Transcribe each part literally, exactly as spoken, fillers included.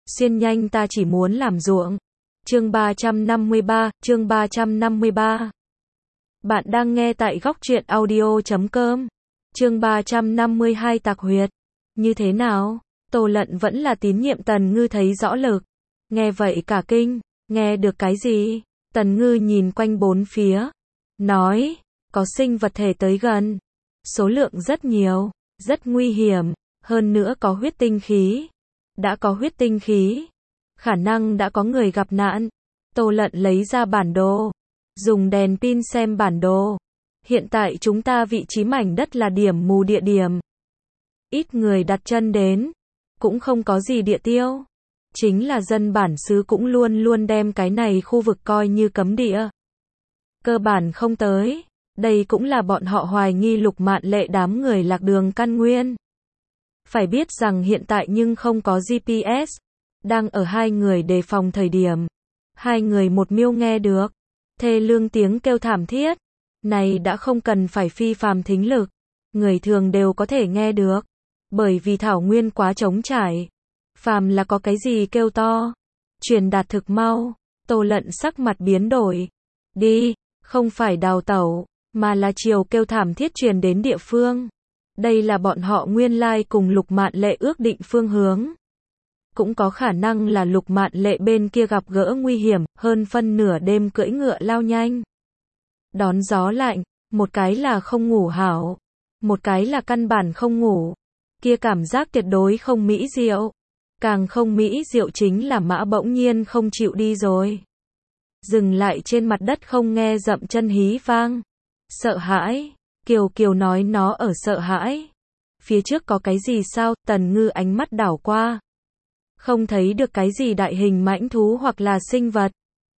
Xuyên nhanh ta chỉ muốn làm ruộng. Chương ba trăm năm mươi ba, chương ba trăm năm mươi ba. Bạn đang nghe tại góc truyện audio chấm com. Chương ba trăm năm mươi hai Tạc huyệt. Như thế nào? Tô Lận vẫn là tín nhiệm Tần Ngư thấy rõ lực. Nghe vậy cả kinh, nghe được cái gì? Tần Ngư nhìn quanh bốn phía, nói, có sinh vật thể tới gần. Số lượng rất nhiều, rất nguy hiểm, hơn nữa có huyết tinh khí. Đã có huyết tinh khí, khả năng đã có người gặp nạn. Tô Lận lấy ra bản đồ, dùng đèn pin xem bản đồ. Hiện tại chúng ta vị trí mảnh đất là điểm mù địa điểm. Ít người đặt chân đến, cũng không có gì địa tiêu. Chính là dân bản xứ cũng luôn luôn đem cái này khu vực coi như cấm địa. Cơ bản không tới, đây cũng là bọn họ hoài nghi Lục Mạn Lệ đám người lạc đường căn nguyên. Phải biết rằng hiện tại nhưng không có giê pê ét, đang ở hai người đề phòng thời điểm. Hai người một miêu nghe được, thê lương tiếng kêu thảm thiết. Này đã không cần phải phi phàm thính lực, người thường đều có thể nghe được. Bởi vì thảo nguyên quá trống trải, phàm là có cái gì kêu to, truyền đạt thực mau. Tô Lận sắc mặt biến đổi. Đi, không phải đào tẩu, mà là chiều kêu thảm thiết truyền đến địa phương. Đây là bọn họ nguyên lai cùng Lục Mạn Lệ ước định phương hướng. Cũng có khả năng là Lục Mạn Lệ bên kia gặp gỡ nguy hiểm, hơn phân nửa đêm cưỡi ngựa lao nhanh. Đón gió lạnh, một cái là không ngủ hảo, một cái là căn bản không ngủ. Kia cảm giác tuyệt đối không mỹ diệu. Càng không mỹ diệu chính là mã bỗng nhiên không chịu đi rồi. Dừng lại trên mặt đất không nghe dậm chân hí vang. Sợ hãi. Kiều Kiều nói nó ở sợ hãi. Phía trước có cái gì sao? Tần Ngư ánh mắt đảo qua. Không thấy được cái gì đại hình mãnh thú hoặc là sinh vật.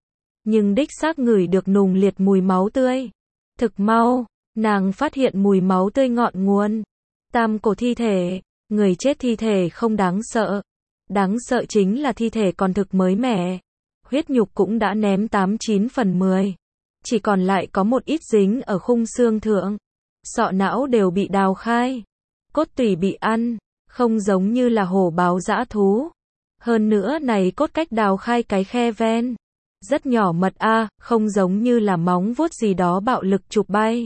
Nhưng đích xác ngửi được nùng liệt mùi máu tươi. Thực mau, nàng phát hiện mùi máu tươi ngọn nguồn. Tam cổ thi thể, người chết thi thể không đáng sợ. Đáng sợ chính là thi thể còn thực mới mẻ. Huyết nhục cũng đã ném tám chín phần mười. Chỉ còn lại có một ít dính ở khung xương thượng. Sọ não đều bị đào khai. Cốt tủy bị ăn, không giống như là hổ báo dã thú. Hơn nữa này cốt cách đào khai cái khe ven. Rất nhỏ mật a, à, không giống như là móng vuốt gì đó bạo lực chụp bay.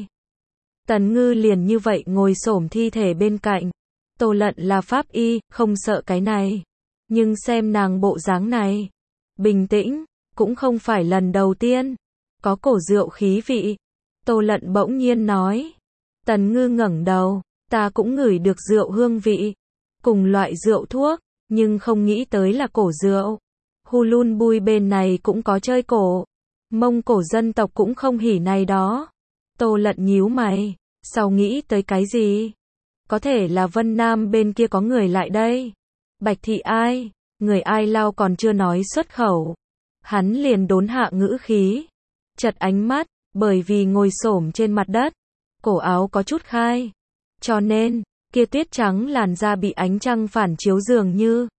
Tần Ngư liền như vậy ngồi xổm thi thể bên cạnh. Tô Lận là pháp y, không sợ cái này. Nhưng xem nàng bộ dáng này, bình tĩnh, cũng không phải lần đầu tiên. Có cổ rượu khí vị. Tô Lận bỗng nhiên nói. Tần Ngư ngẩng đầu, ta cũng ngửi được rượu hương vị. Cùng loại rượu thuốc, nhưng không nghĩ tới là cổ rượu. Hulun Bui bên này cũng có chơi cổ. Mông Cổ dân tộc cũng không hỉ này đó. Tô Lận nhíu mày, sau nghĩ tới cái gì? Có thể là Vân Nam bên kia có người lại đây. Bạch thị ai? Người ai lao còn chưa nói xuất khẩu. Hắn liền đốn hạ ngữ khí. Chật ánh mắt, bởi vì ngồi xổm trên mặt đất. Cổ áo có chút khai. Cho nên, kia tuyết trắng làn da bị ánh trăng phản chiếu dường như.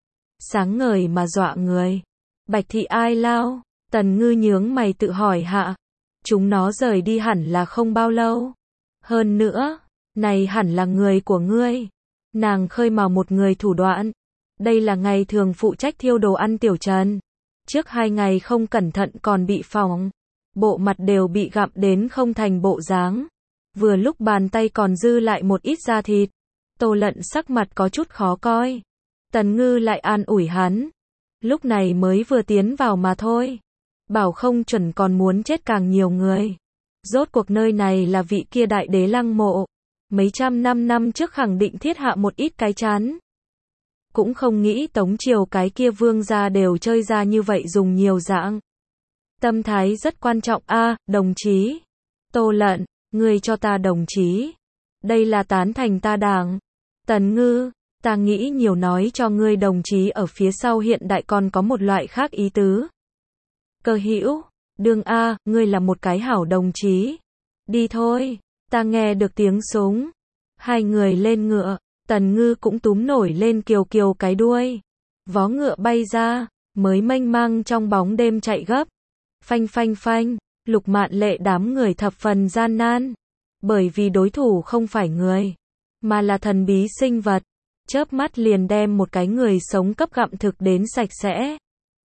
Sáng ngời mà dọa người. Bạch thị ai lao? Tần Ngư nhướng mày tự hỏi hạ. Chúng nó rời đi hẳn là không bao lâu. Hơn nữa, này hẳn là người của ngươi. Nàng khơi mào một người thủ đoạn. Đây là ngày thường phụ trách thiêu đồ ăn Tiểu Trần. Trước hai ngày không cẩn thận còn bị phỏng. Bộ mặt đều bị gặm đến không thành bộ dáng. Vừa lúc bàn tay còn dư lại một ít da thịt. Tô Lận sắc mặt có chút khó coi. Tần Ngư lại an ủi hắn. Lúc này mới vừa tiến vào mà thôi. Bảo không chuẩn còn muốn chết càng nhiều người. Rốt cuộc nơi này là vị kia đại đế lăng mộ. Mấy trăm năm năm trước khẳng định thiết hạ một ít cái chán. Cũng không nghĩ Tống Triều cái kia vương gia đều chơi ra như vậy dùng nhiều dạng. Tâm thái rất quan trọng a, à, đồng chí. Tô Lận, ngươi cho ta đồng chí. Đây là tán thành ta đảng. Tần Ngư, ta nghĩ nhiều nói cho ngươi đồng chí ở phía sau hiện đại còn có một loại khác ý tứ. Cơ hữu, đương a, à, ngươi là một cái hảo đồng chí. Đi thôi, ta nghe được tiếng súng. Hai người lên ngựa, Tần Ngư cũng túm nổi lên Kiều Kiều cái đuôi. Vó ngựa bay ra, mới mênh mang trong bóng đêm chạy gấp. Phanh phanh phanh, Lục Mạn Lệ đám người thập phần gian nan. Bởi vì đối thủ không phải người, mà là thần bí sinh vật. chớp mắt liền đem một cái người sống cấp gặm thực đến sạch sẽ.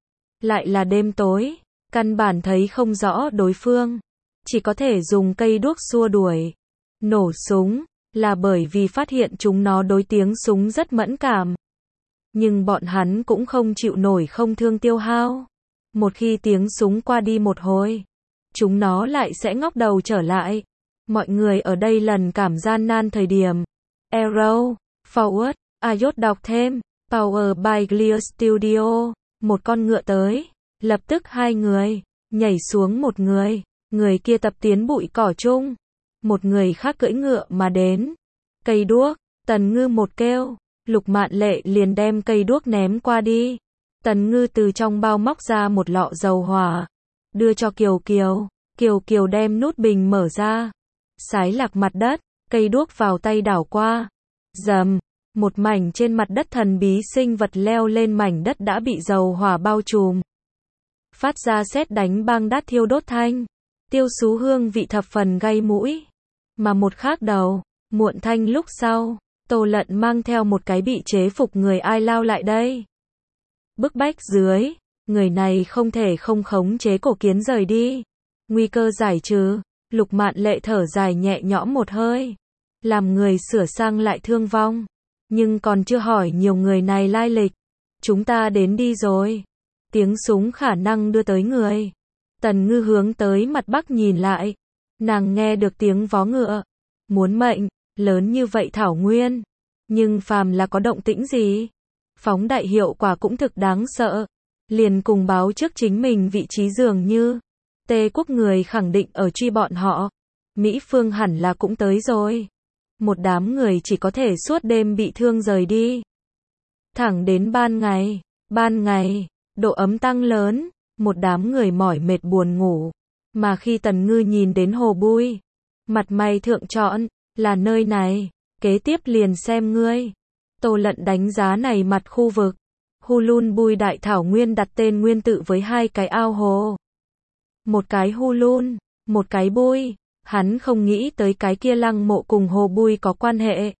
Lại là đêm tối, căn bản thấy không rõ đối phương, chỉ có thể dùng cây đuốc xua đuổi. Nổ súng, là bởi vì phát hiện chúng nó đối tiếng súng rất mẫn cảm. Nhưng bọn hắn cũng không chịu nổi không thương tiêu hao. Một khi tiếng súng qua đi một hồi, chúng nó lại sẽ ngóc đầu trở lại. Mọi người ở đây lần cảm gian nan thời điểm. Arrow, Forward, Ayot đọc thêm, Power by Clear Studio, một con ngựa tới, lập tức hai người, nhảy xuống một người, người kia tập tiến bụi cỏ chung, một người khác cưỡi ngựa mà đến. Cây đuốc, Tần Ngư một kêu, Lục Mạn Lệ liền đem cây đuốc ném qua đi. Tần Ngư từ trong bao móc ra một lọ dầu hỏa, đưa cho Kiều Kiều, Kiều Kiều đem nút bình mở ra, sái lạc mặt đất, cây đuốc vào tay đảo qua. Rầm, một mảnh trên mặt đất thần bí sinh vật leo lên mảnh đất đã bị dầu hỏa bao trùm. Phát ra sét đánh băng đát thiêu đốt thanh, tiêu xú hương vị thập phần gây mũi. Mà một khác đầu, muộn thanh lúc sau, Tô Lận mang theo một cái bị chế phục người ai lao lại đây. Bức bách dưới, người này không thể không khống chế cổ kiến rời đi. Nguy cơ giải trừ, Lục Mạn Lệ thở dài nhẹ nhõm một hơi. Làm người sửa sang lại thương vong. Nhưng còn chưa hỏi nhiều người này lai lịch. Chúng ta đến đi rồi. Tiếng súng khả năng đưa tới người. Tần Ngư hướng tới mặt bắc nhìn lại. Nàng nghe được tiếng vó ngựa. Muốn mệnh, lớn như vậy thảo nguyên. Nhưng phàm là có động tĩnh gì? Phóng đại hiệu quả cũng thực đáng sợ. Liền cùng báo trước chính mình vị trí dường như. Tề quốc người khẳng định ở truy bọn họ. Mỹ Phương hẳn là cũng tới rồi. Một đám người chỉ có thể suốt đêm bị thương rời đi. Thẳng đến ban ngày. Ban ngày, độ ấm tăng lớn. Một đám người mỏi mệt buồn ngủ. Mà khi Tần Ngư nhìn đến hồ bui, mặt mày thượng trọn, là nơi này. Kế tiếp liền xem ngươi. Tô Lận đánh giá này mặt khu vực. Hulun Bui đại thảo nguyên đặt tên nguyên tự với hai cái ao hồ. Một cái Hulun, một cái Bui. Hắn không nghĩ tới cái kia lăng mộ cùng hồ Bui có quan hệ.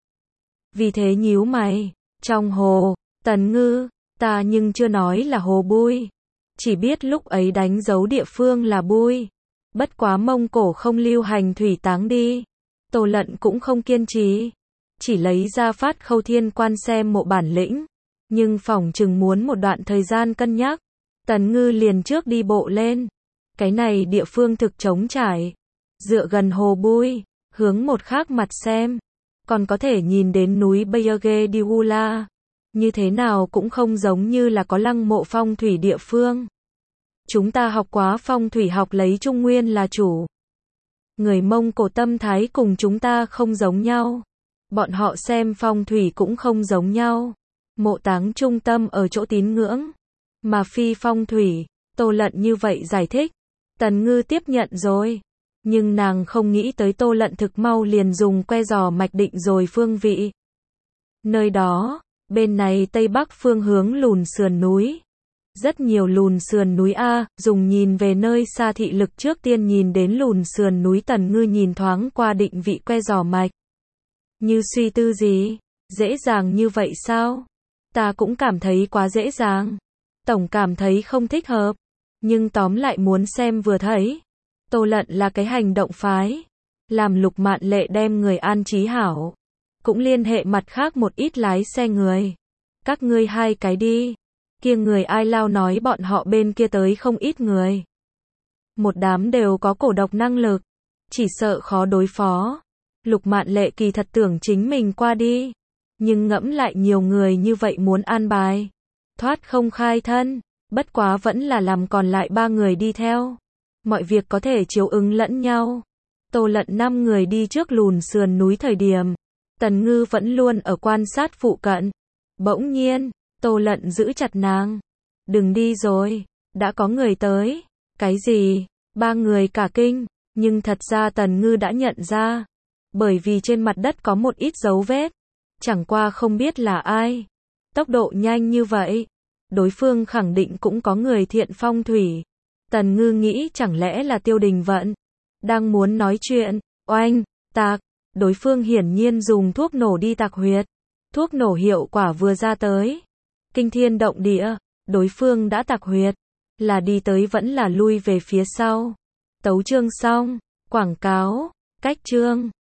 Vì thế nhíu mày. Trong hồ, Tần Ngư, ta nhưng chưa nói là hồ Bui. Chỉ biết lúc ấy đánh dấu địa phương là Bui. Bất quá Mông Cổ không lưu hành thủy táng đi. Tô Lận cũng không kiên trì. Chỉ lấy ra Phát Khâu Thiên Quan xem mộ bản lĩnh. Nhưng phỏng chừng muốn một đoạn thời gian cân nhắc. Tần Ngư liền trước đi bộ lên. Cái này địa phương thực trống trải. Dựa gần hồ Bui, hướng một khác mặt xem. Còn có thể nhìn đến núi Bayage Diula. Như thế nào cũng không giống như là có lăng mộ phong thủy địa phương. Chúng ta học quá phong thủy học lấy Trung Nguyên là chủ. Người Mông Cổ tâm thái cùng chúng ta không giống nhau. Bọn họ xem phong thủy cũng không giống nhau. Mộ táng trung tâm ở chỗ tín ngưỡng. Mà phi phong thủy, Tô Lận như vậy giải thích. Tần Ngư tiếp nhận rồi. Nhưng nàng không nghĩ tới Tô Lận thực mau liền dùng que giò mạch định rồi phương vị. Nơi đó, bên này tây bắc phương hướng lùn sườn núi. Rất nhiều lùn sườn núi A, dùng nhìn về nơi xa thị lực trước tiên nhìn đến lùn sườn núi. Tần Ngư nhìn thoáng qua định vị que giò mạch. Như suy tư gì? Dễ dàng như vậy sao? Ta cũng cảm thấy quá dễ dàng. Tổng cảm thấy không thích hợp. Nhưng tóm lại muốn xem vừa thấy. Tô Lận là cái hành động phái. Làm Lục Mạn Lệ đem người an trí hảo. Cũng liên hệ mặt khác một ít lái xe người. Các ngươi hai cái đi. Kia người ai lao nói bọn họ bên kia tới không ít người. Một đám đều có cổ độc năng lực. Chỉ sợ khó đối phó. Lục Mạn Lệ kỳ thật tưởng chính mình qua đi. Nhưng ngẫm lại nhiều người như vậy muốn an bài. Thoát không khai thân. Bất quá vẫn là làm còn lại ba người đi theo. Mọi việc có thể chiếu ứng lẫn nhau. Tô Lận năm người đi trước lùn sườn núi thời điểm. Tần Ngư vẫn luôn ở quan sát phụ cận. Bỗng nhiên, Tô Lận giữ chặt nàng. Đừng đi rồi, đã có người tới. Cái gì? Ba người cả kinh. Nhưng thật ra Tần Ngư đã nhận ra. Bởi vì trên mặt đất có một ít dấu vết. Chẳng qua không biết là ai. Tốc độ nhanh như vậy. Đối phương khẳng định cũng có người thiện phong thủy. Tần Ngư nghĩ chẳng lẽ là Tiêu Đình Vận. Đang muốn nói chuyện. Oanh, tạc. Đối phương hiển nhiên dùng thuốc nổ đi tạc huyệt. Thuốc nổ hiệu quả vừa ra tới. Kinh thiên động địa, đối phương đã tạc huyệt. Là đi tới vẫn là lui về phía sau. Tấu chương xong. Quảng cáo. Cách chương.